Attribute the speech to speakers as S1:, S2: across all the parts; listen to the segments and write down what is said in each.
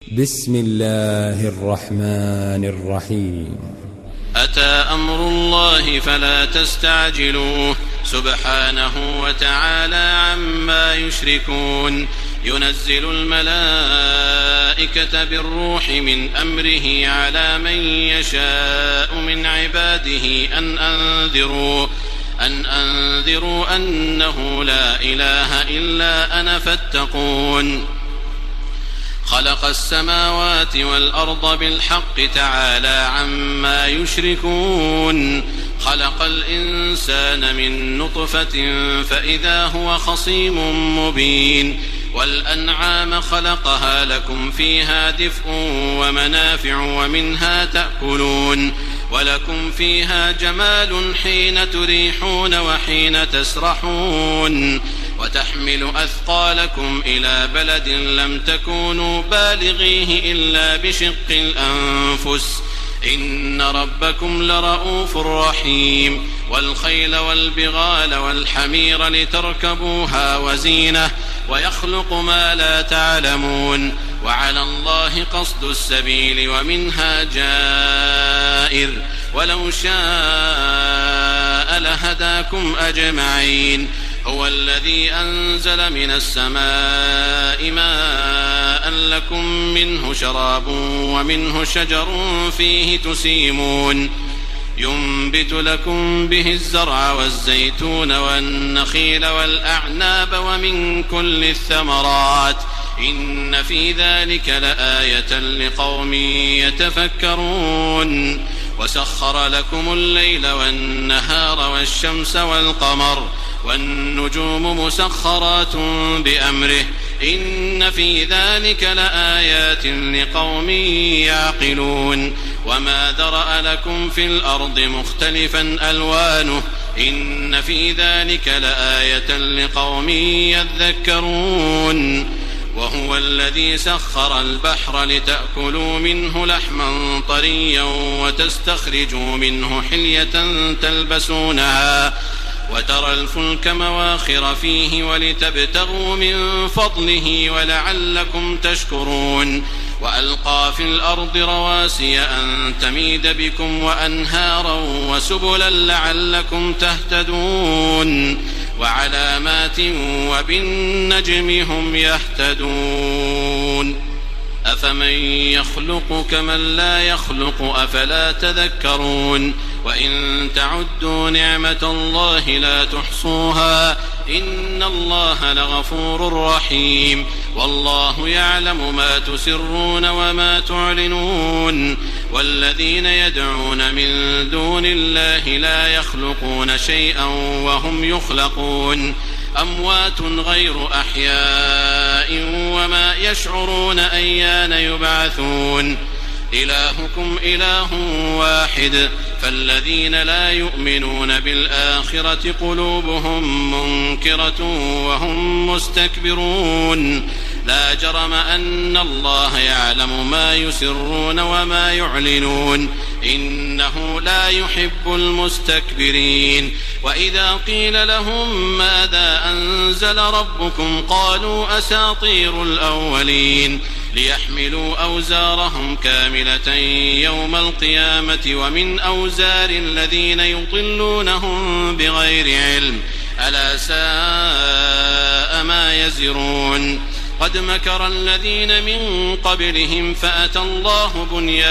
S1: بسم الله الرحمن الرحيم.
S2: أتى أمر الله فلا تستعجلوه سبحانه وتعالى عما يشركون. ينزل الملائكة بالروح من أمره على من يشاء من عباده أن أنذروا أنه لا إله إلا أنا فاتقون. خلق السماوات والأرض بالحق تعالى عما يشركون. خلق الإنسان من نطفة فإذا هو خصيم مبين. والأنعام خلقها لكم فيها دفء ومنافع ومنها تأكلون ولكم فيها جمال حين تريحون وحين تسرحون وتحمل أثقالكم إلى بلد لم تكونوا بالغيه إلا بشق الأنفس إن ربكم لرؤوف رحيم. والخيل والبغال والحمير لتركبوها وزينة ويخلق ما لا تعلمون وعلى الله قصد السبيل ومنها جائر ولو شاء لهداكم أجمعين. هو الذي أنزل من السماء ماء لكم منه شراب ومنه شجر فيه تسيمون. ينبت لكم به الزرع والزيتون والنخيل والأعناب ومن كل الثمرات إن في ذلك لآية لقوم يتفكرون. وسخر لكم الليل والنهار والشمس والقمر والنجوم مسخرات بأمره إن في ذلك لآيات لقوم يعقلون. وما ذرأ لكم في الأرض مختلفا ألوانه إن في ذلك لآية لقوم يذكرون. وهو الذي سخر البحر لتأكلوا منه لحما طريا وتستخرجوا منه حلية تلبسونها وترى الفلك مواخر فيه ولتبتغوا من فضله ولعلكم تشكرون. وألقى في الأرض رواسي أن تميد بكم وأنهارا وسبلا لعلكم تهتدون وعلامات وبالنجم هم يهتدون. أفمن يخلق كمن لا يخلق أفلا تذكرون. وإن تعدوا نعمة الله لا تحصوها إن الله لغفور رحيم. والله يعلم ما تسرون وما تعلنون. والذين يدعون من دون الله لا يخلقون شيئا وهم يخلقون أموات غير أحياء وما يشعرون أيان يبعثون. إلهكم إله واحد فالذين لا يؤمنون بالآخرة قلوبهم منكرة وهم مستكبرون. لا جرم أن الله يعلم ما يسرون وما يعلنون إنه لا يحب المستكبرين. وإذا قيل لهم ماذا أنزل ربكم قالوا أساطير الأولين ليحملوا أوزارهم كاملة يوم القيامة ومن أوزار الذين يضلونهم بغير علم ألا ساء ما يزرون. قد مكر الذين من قبلهم فأتى الله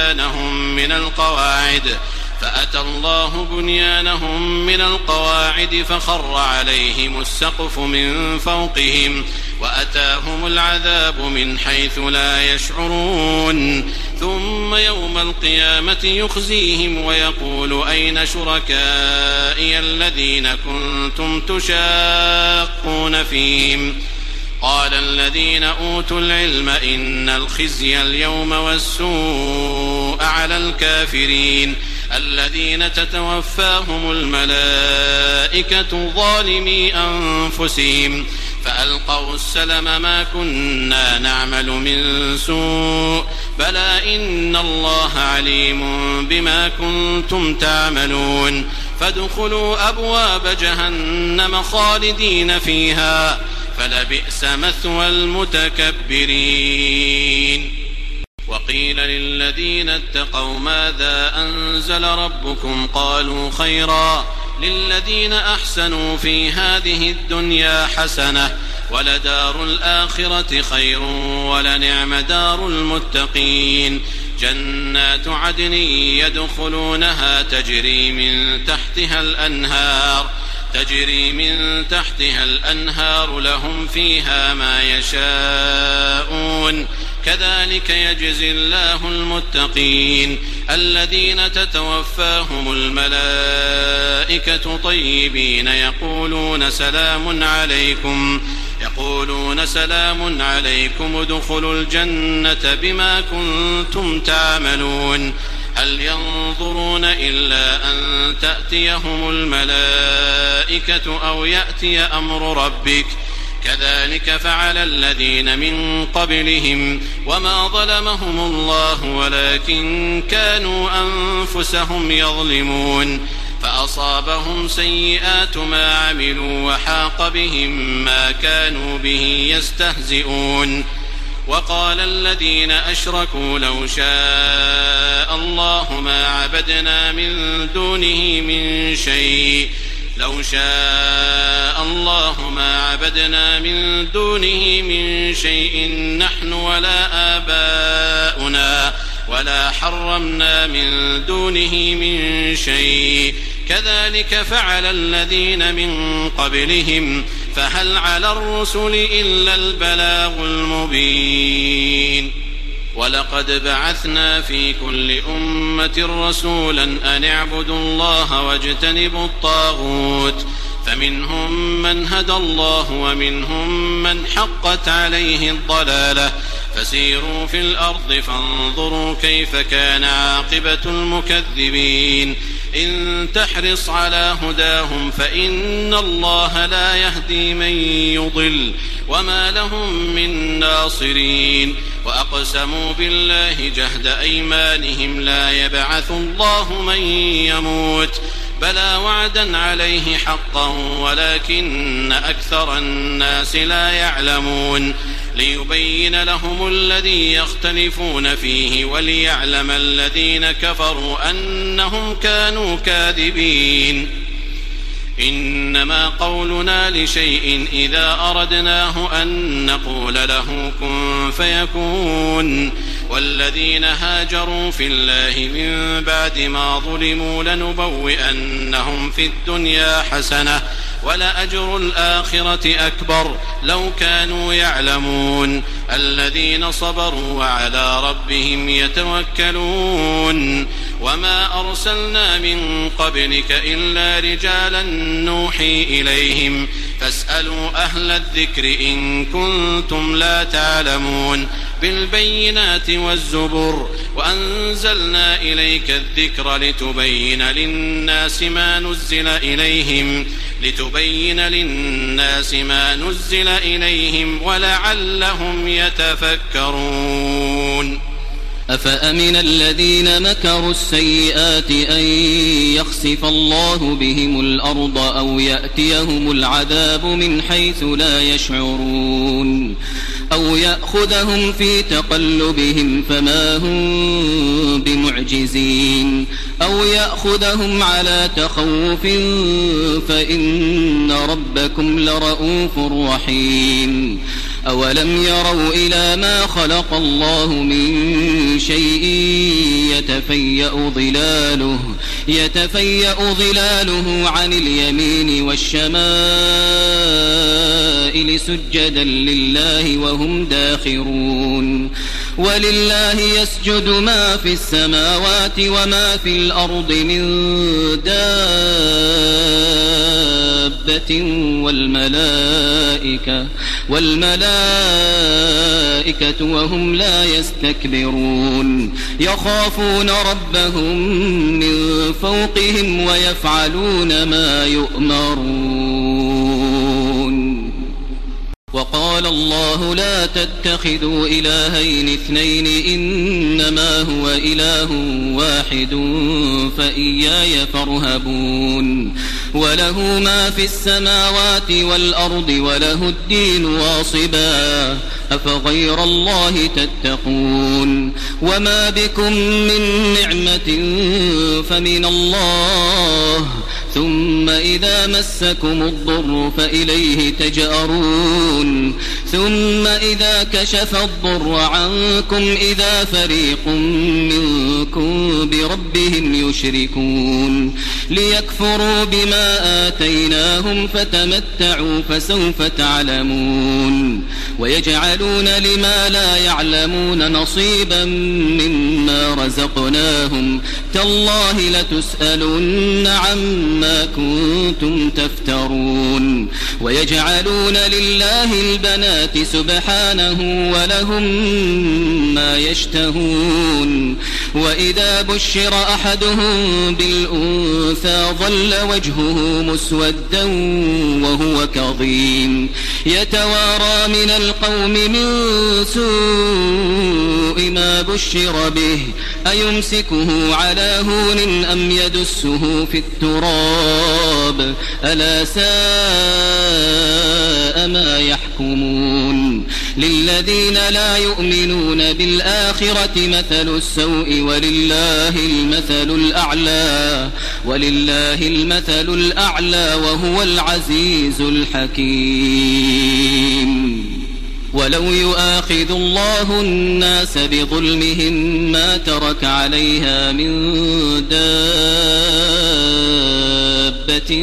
S2: بنيانهم من القواعد فخر عليهم السقف من فوقهم وأتاهم العذاب من حيث لا يشعرون. ثم يوم القيامة يخزيهم ويقول أين شركائي الذين كنتم تشاقون فيهم قال الذين أوتوا العلم إن الخزي اليوم والسوء على الكافرين الذين تتوفاهم الملائكة ظالمي أنفسهم فألقوا السلم ما كنا نعمل من سوء بلى إن الله عليم بما كنتم تعملون. فادخلوا أبواب جهنم خالدين فيها فلبئس مثوى المتكبرين. وقيل للذين اتقوا ماذا أنزل ربكم قالوا خيرا للذين أحسنوا في هذه الدنيا حسنة ولدار الآخرة خير ولنعم دار المتقين جنات عدن يدخلونها تجري من تحتها الأنهار لهم فيها ما يشاءون كذلك يجزي الله المتقين الذين تتوفاهم الملائكة طيبين يقولون سلام عليكم ادخلوا الجنة بما كنتم تعملون هل ينظرون إلا أن تأتيهم الملائكة أو يأتي أمر ربك كذلك فعل الذين من قبلهم وما ظلمهم الله ولكن كانوا أنفسهم يظلمون فأصابهم سيئات ما عملوا وحاق بهم ما كانوا به يستهزئون وقال الذين أشركوا لو شاء الله ما عبدنا من دونه من شيء نحن ولا آباؤنا ولا حرمنا من دونه من شيء كذلك فعل الذين من قبلهم فهل على الرسل إلا البلاغ المبين ولقد بعثنا في كل أمة رسولا أن اعبدوا الله واجتنبوا الطاغوت فمنهم من هدى الله ومنهم من حقت عليه الضلالة فسيروا في الأرض فانظروا كيف كان عاقبة المكذبين إن تحرص على هداهم فإن الله لا يهدي من يضل وما لهم من ناصرين وأقسموا بالله جهد أيمانهم لا يبعث الله من يموت بلى وعدا عليه حقا ولكن أكثر الناس لا يعلمون ليبين لهم الذي يختلفون فيه وليعلم الذين كفروا أنهم كانوا كاذبين إنما قولنا لشيء إذا أردناه أن نقول له كن فيكون والذين هاجروا في الله من بعد ما ظلموا لنبوئنهم في الدنيا حسنة ولأجر الآخرة أكبر لو كانوا يعلمون الذين صبروا وعلى ربهم يتوكلون وما أرسلنا من قبلك إلا رجالا نوحي إليهم فاسألوا أهل الذكر إن كنتم لا تعلمون بالبينات والزبر وأنزلنا إليك الذكر لتبين للناس ما نزل إليهم ولعلهم يتفكرون
S3: أفأمن الذين مكروا السيئات أن يخسف الله بهم الأرض أو يأتيهم العذاب من حيث لا يشعرون أو يأخذهم في تقلبهم فما هم بمعجزين أو يأخذهم على تخوف فإن ربكم لرؤوف رحيم أولم يروا إلى ما خلق الله من شيء يتفيأ ظلاله عن اليمين والشمائل سجدا لله وهم داخرون ولله يسجد ما في السماوات وما في الأرض من دابة والملائكة وهم لا يستكبرون يخافون ربهم من فوقهم ويفعلون ما يؤمرون وقال الله لا تتخذوا إلهين اثنين إنما هو إله واحد فإياي فارهبون وله ما في السماوات والأرض وله الدين واصبا أفغير الله تتقون وما بكم من نعمة فمن الله ثم إذا مسكم الضر فإليه تجأرون ثم إذا كشف الضر عنكم إذا فريق منكم بربهم يشركون ليكفروا بما آتيناهم فتمتعوا فسوف تعلمون ويجعلون لما لا يعلمون نصيبا مما رزقناهم تالله لتسألن عما كنتم تفترون ويجعلون لله البنات سبحانه ولهم ما يشتهون وإذا بشر أحدهم بالأنثى ظل وجهه مسودا وهو كظيم يتوارى من القوم من سوء ما بشر به أيمسكه على هون أم يدسه في التراب ألا ساء ما يحكمون للذين لا يؤمنون بالآخرة مثل السوء ولله المثل الأعلى وهو العزيز الحكيم ولو يؤاخذ الله الناس بظلمهم ما ترك عليها من دابة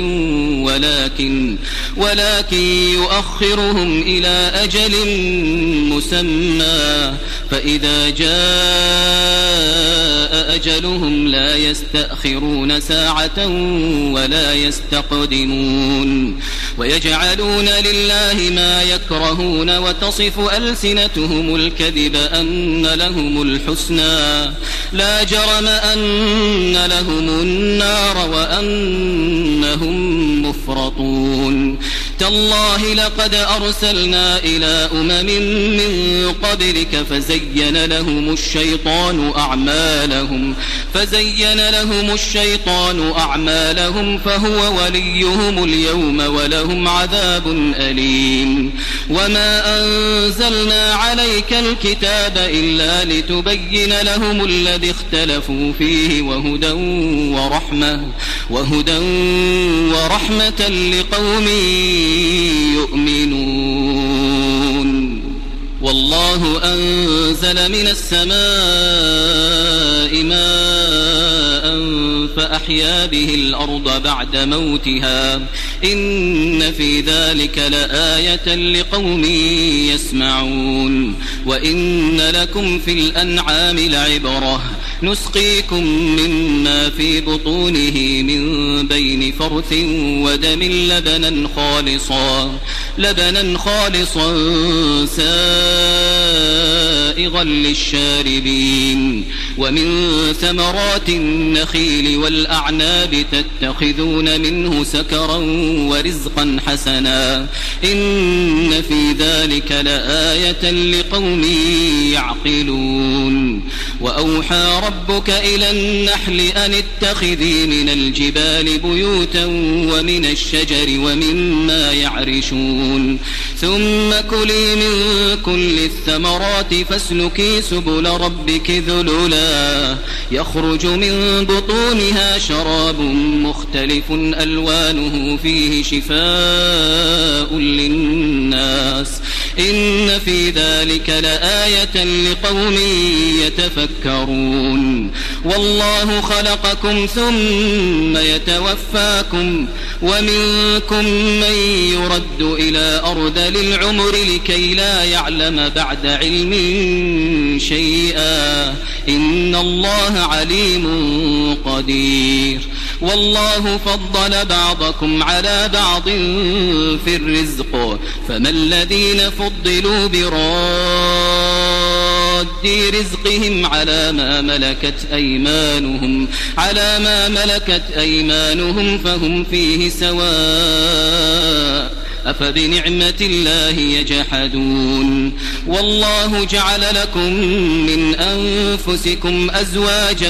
S3: ولكن يؤخرهم إلى أجل مسمى فإذا جاء أجلهم لا يستأخرون ساعة ولا يستقدمون ويجعلون لله ما يكرهون وتصف ألسنتهم الكذب أن لهم الحسنى لا جرم أن لهم النار وأنهم مفرطون تالله لقد أرسلنا إلى أمم من قبلك فزين لهم الشيطان أعمالهم فهو وليهم اليوم ولهم عذاب أليم وما أنزلنا عليك الكتاب إلا لتبين لهم الذي اختلفوا فيه وهدى ورحمة لقوم يؤمنون والله أنزل من السماء ماء فأحيا به الأرض بعد موتها إن في ذلك لآية لقوم يسمعون وإن لكم في الأنعام لعبرة نسقيكم مما في بطونه من بين فرث ودم لبنا خالصا سائغا للشاربين ومن ثمرات النخيل والأعناب تتخذون منه سكرا ورزقا حسنا إن في ذلك لآية لقوم يعقلون وأوحى ربك إلى النحل أن اتخذي من الجبال بيوتا ومن الشجر ومما يعرشون ثم كلي من كل الثمرات فاسلكي سبل ربك ذللا يخرج من بطونها شراب مختلف ألوانه فيه شفاء للناس إن في ذلك لآية لقوم يتفكرون والله خلقكم ثم يتوفاكم ومنكم من يرد إلى أرذل العمر لكي لا يعلم بعد علم شيئا إن الله عليم قدير والله فضل بعضكم على بعض في الرزق فما الذين فضلوا براد رزقهم على ما ملكت أيمانهم فهم فيه سواء أفبنعمة الله يجحدون والله جعل لكم من أنفسكم أزواجا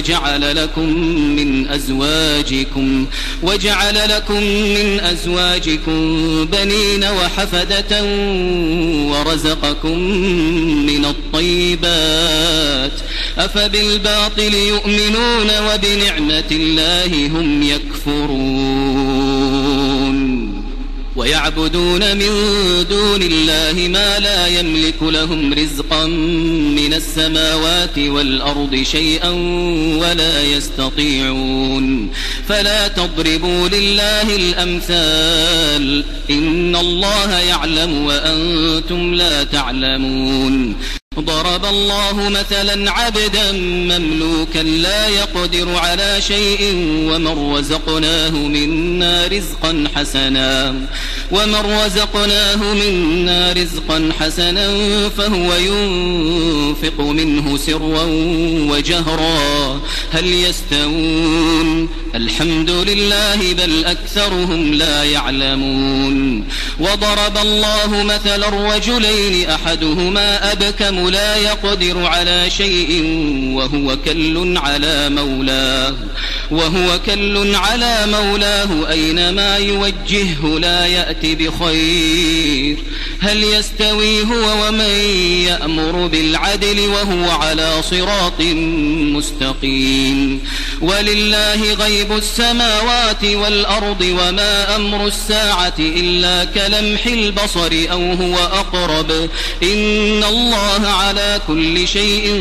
S3: وجعل لكم من أزواجكم بنين وحفدة ورزقكم من الطيبات أفبالباطل يؤمنون وبنعمة الله هم يكفرون ويعبدون من دون الله ما لا يملك لهم رزقا من السماوات والأرض شيئا ولا يستطيعون فلا تضربوا لله الأمثال إن الله يعلم وأنتم لا تعلمون ضرب الله مثلا عبدا مملوكا لا يقدر على شيء ومن رزقناه منا رزقا حسنا فهو ينفق منه سرا وجهرا هل يستوون الحمد لله بل أكثرهم لا يعلمون وضرب الله مثلا رجلين أحدهما أبكم لا يقدر على شيء وهو كل على مولاه أينما يوجهه لا يأتي بخير هل يستوي هو ومن يأمر بالعدل وهو على صراط مستقيم ولله غيب السماوات والأرض وما أمر الساعة إلا كلمح البصر أو هو أقرب إن الله على كل شيء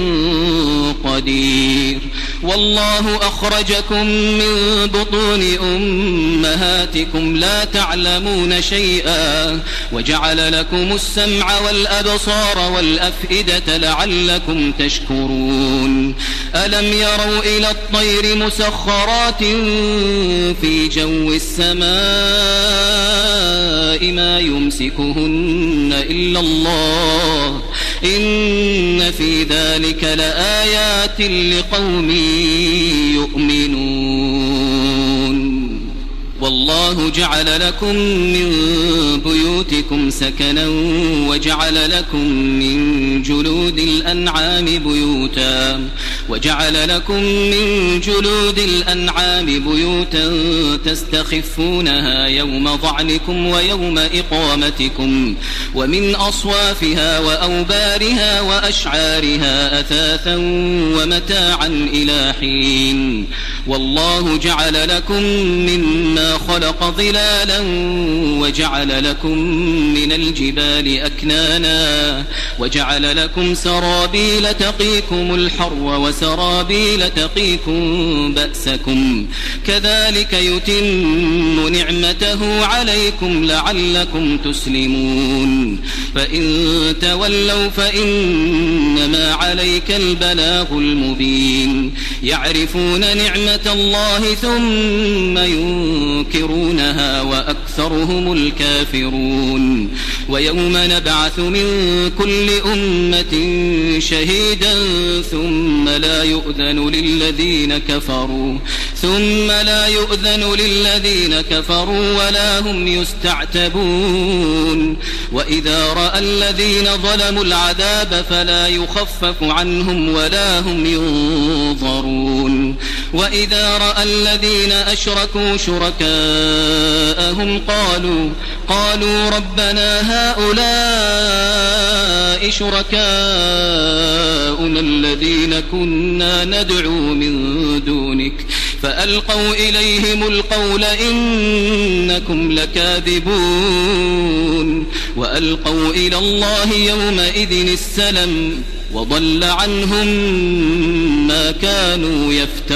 S3: قدير والله أخرجكم من بطون أمهاتكم لا تعلمون شيئا وجعل لكم السمع والأبصار والأفئدة لعلكم تشكرون ألم يروا إلى الطير مسخرات في جو السماء ما يمسكهن إلا الله إن في ذلك لآيات لقوم يؤمنون والله جعل لكم من بيوتكم سكنا وجعل لكم من جلود الأنعام بيوتا تستخفونها يوم ظعنكم ويوم إقامتكم ومن أصوافها وأوبارها وأشعارها أثاثا ومتاعا إلى حين والله جعل لكم مما خلق ظلالا وجعل لكم من الجبال أكنانا وجعل لكم سرابيل تقيكم الحر وسرابيل تقيكم بأسكم كذلك يتم نعمته عليكم لعلكم تسلمون فإن تولوا فإنما عليك البلاغ المبين يعرفون نعمة الله ثم ينكرونها وأكثرهم الكافرون ويوم نبعث من كل أمة شهيدا ثم لا يؤذن للذين كفروا ولا هم يستعتبون وإذا رأى الذين ظلموا العذاب فلا يخفف عنهم ولا هم ينظرون وإذا رأى الذين أشركوا شركاءهم قالوا ربنا هؤلاء شركاؤنا الذين كنا ندعو من دونك فألقوا إليهم القول إنكم لكاذبون وألقوا إلى الله يومئذ السلم وضل عنهم ما كانوا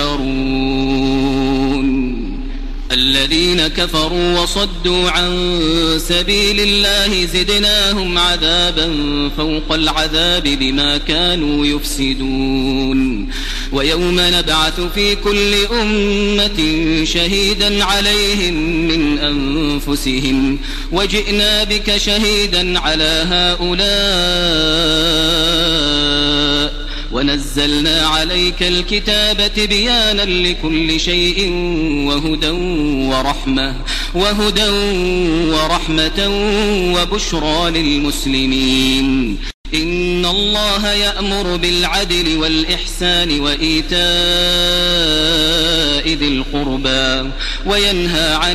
S3: يفترون الذين كفروا وصدوا عن سبيل الله زدناهم عذابا فوق العذاب بما كانوا يفسدون ويوم نبعث في كل أمة شهيدا عليهم من أنفسهم وجئنا بك شهيدا على هؤلاء ونزلنا عليك الكتاب بيانا لكل شيء وهدى ورحمة وبشرى للمسلمين. إن الله يأمر بالعدل والإحسان وإيتاء ذي القربى وينهى عن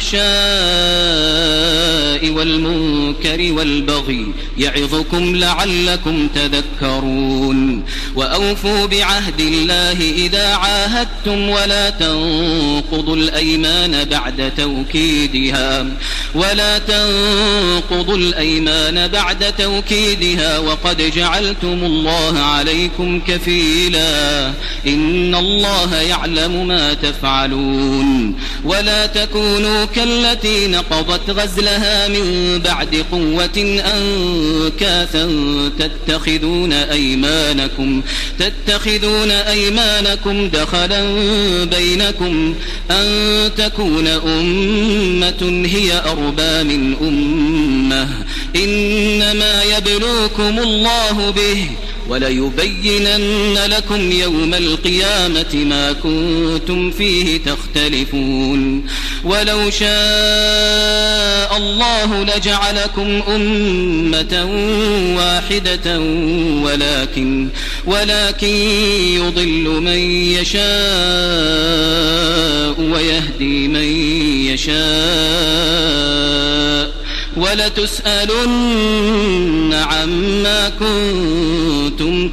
S3: الفحشاء والمنكر والبغي يعظكم لعلكم تذكرون. وأوفوا بعهد الله إذا عاهدتم ولا تنقضوا الأيمان بعد توكيدها وقد جعلتم الله عليكم كفيلا إن الله يعلم ما تفعلون. ولا تكونوا كالتي نقضت غزلها من بعد قوة أنكاثا تتخذون أيمانكم دخلا بينكم أن تكون أمة هي أربى من أمة إنما يبلوكم الله به وليبينن لكم يوم القيامة ما كنتم فيه تختلفون. ولو شاء الله لجعلكم أمة واحدة ولكن يضل من يشاء ويهدي من يشاء ولتسألن عما كنتم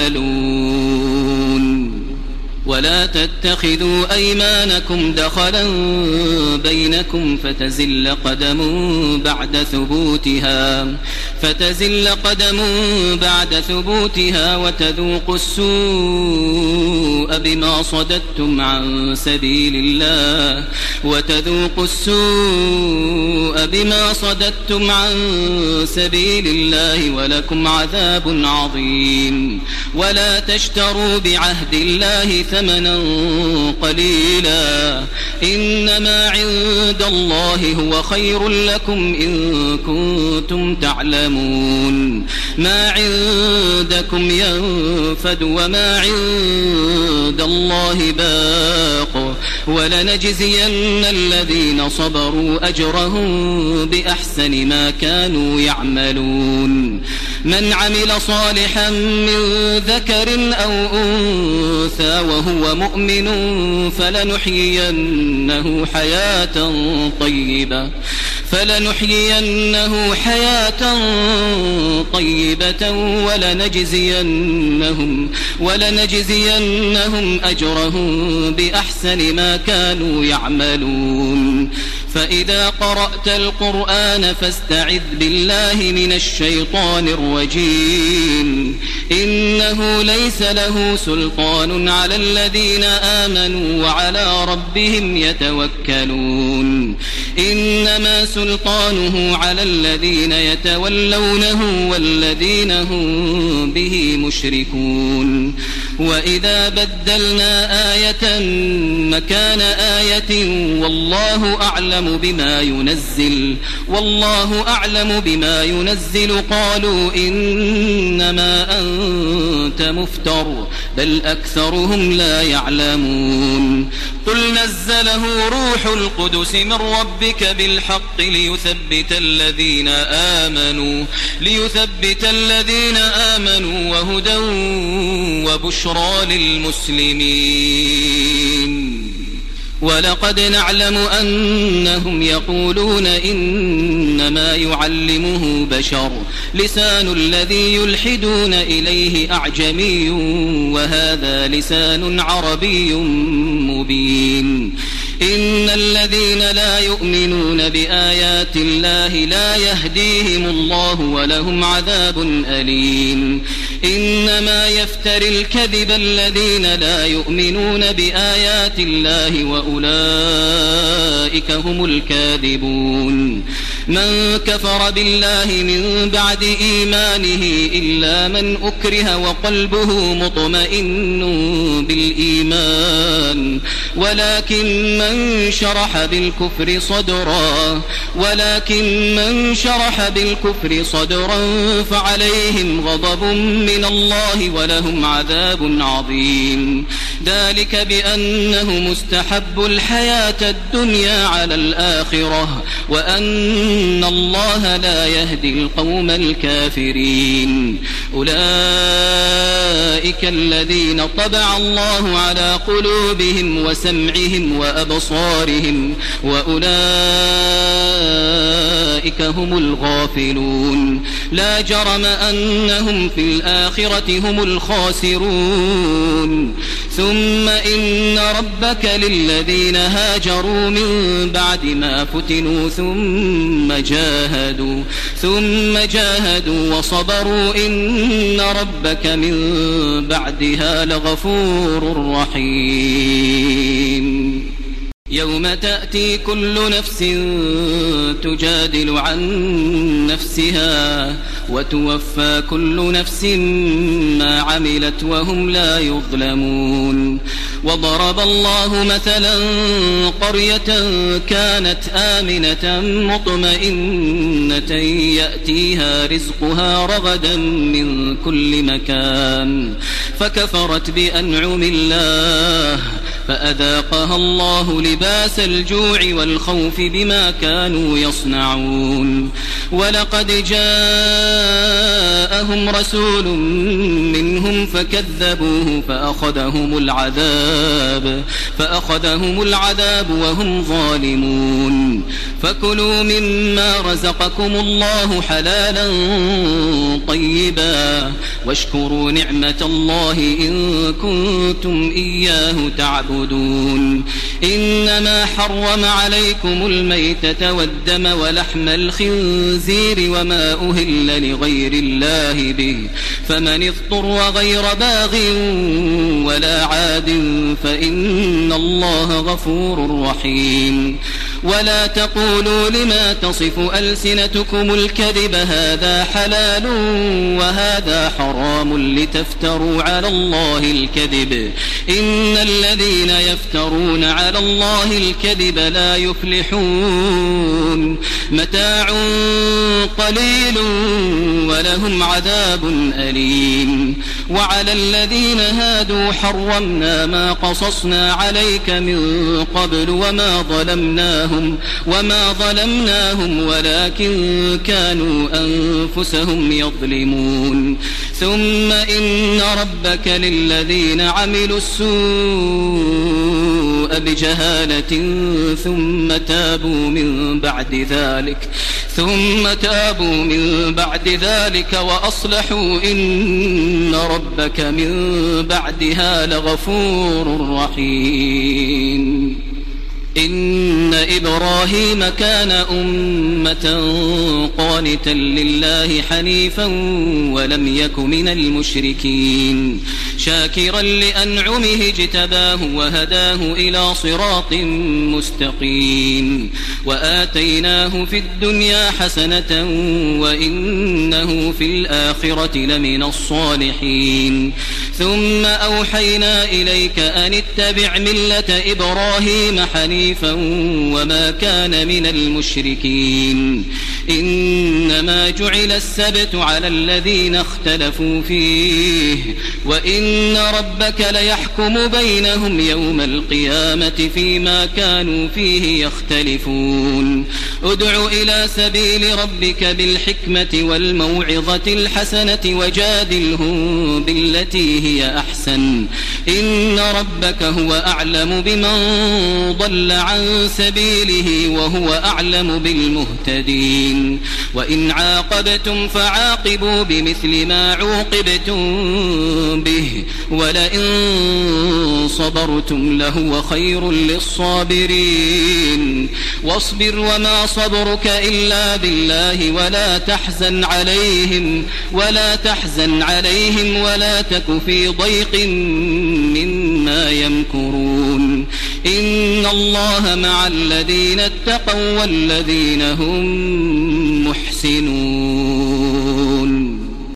S3: تعملون. ولا تتخذوا أيمانكم دخلا بينكم فتزل قدم بعد ثبوتها وتذوقوا السوء بما صددتم عن سبيل الله ولكم عذاب عظيم. ولا تشتروا بعهد الله ثمنا قليلا إنما عند الله هو خير لكم إن كنتم تعلمون. ما عندكم ينفد وما عند الله باق ولنجزين الذين صبروا أجرهم بأحسن ما كانوا يعملون. من عمل صالحا من ذكر أو أنثى وهو مؤمن فلنحيينه حياة طيبة ولنجزينهم أجرهم بأحسن ما كانوا يعملون. فإذا قرأت القرآن فاستعذ بالله من الشيطان الرجيم إنه ليس له سلطان على الذين آمنوا وعلى ربهم يتوكلون. إنما سلطانه على الذين يتولونه والذين هم به مشركون. وإذا بدلنا آية مكان آية والله أعلم بما ينزل قالوا إنما أنت مفتر بل أكثرهم لا يعلمون. قل نزله روح القدس من ربك بالحق ليثبت الذين آمنوا وهدى وبشرى للمسلمين. ولقد نعلم أنهم يقولون إنما يعلمه بشر لسان الذي يلحدون إليه أعجمي وهذا لسان عربي مبين. إن الذين لا يؤمنون بآيات الله لا يهديهم الله ولهم عذاب أليم. إنما يفتري الكذب الذين لا يؤمنون بآيات الله وأولئك هم الكاذبون. من كفر بالله من بعد إيمانه إلا من أكره وقلبه مطمئن بالإيمان ولكن من شرح بالكفر صدرا فعليهم غضب من الله ولهم عذاب عظيم. ذلك بأنه مستحب الحياة الدنيا على الآخرة وأن الله لا يهدي القوم الكافرين. أولئك الذين طبع الله على قلوبهم وسمعهم وأبصارهم وأولئك هم الغافلون. لا جرم أنهم في الآخرة هم الخاسرون. ثم إن ربك للذين هاجروا من بعد ما فتنوا ثم جاهدوا وصبروا إن ربك من بعدها لغفور رحيم. يوم تأتي كل نفس تجادل عن نفسها وتوفى كل نفس ما عملت وهم لا يظلمون. وضرب الله مثلا قرية كانت آمنة مطمئنة يأتيها رزقها رغدا من كل مكان فكفرت بأنعم الله فأذاقها الله لباس الجوع والخوف بما كانوا يصنعون. ولقد جاءهم رسول منهم فكذبوه فأخذهم العذاب وهم ظالمون. فكلوا مما رزقكم الله حلالا طيبا واشكروا نعمة الله إن كنتم إياه تعبدون. إنما حرم عليكم الميتة والدم ولحم الخنزير وما أهل لغير الله به فمن اضطر غير باغ ولا عاد فإن الله غفور رحيم. ولا تقولوا لما تصف ألسنتكم الكذب هذا حلال وهذا حرام لتفتروا على الله الكذب إن الذين يفترون على الله الكذب لا يفلحون. متاع قليل ولهم عذاب أليم. وعلى الذين هادوا حرمنا ما قصصنا عليك من قبل وما ظلمناهم ولكن كانوا أنفسهم يظلمون. ثم إن ربك للذين عملوا السوء بجهالة ثم تابوا من بعد ذلك وأصلحوا إن ربك من بعدها لغفور رحيم. إن إبراهيم كان أمة قانتا لله حنيفا ولم يك من المشركين شاكرا لأنعمه اجتباه وهداه إلى صراط مستقيم. وآتيناه في الدنيا حسنة وإنه في الآخرة لمن الصالحين. ثم أوحينا إليك أن اتبع ملة إبراهيم حنيفا وما كان من المشركين. إنما جعل السبت على الذين اختلفوا فيه وإن ربك ليحكم بينهم يوم القيامة فيما كانوا فيه يختلفون. ادع إلى سبيل ربك بالحكمة والموعظة الحسنة وجادلهم بالتي هي أحسن إن ربك هو أعلم بمن ضل عن سبيله وهو أعلم بالمهتدين. وإن عاقبتم فعاقبوا بمثل ما عوقبتم به ولئن صبرتم لهو خير للصابرين. واصبر وما صبرك إلا بالله ولا تحزن عليهم ولا تك في ضيق مما يمكرون. إن الله مع الذين اتقوا والذين هم محسنون.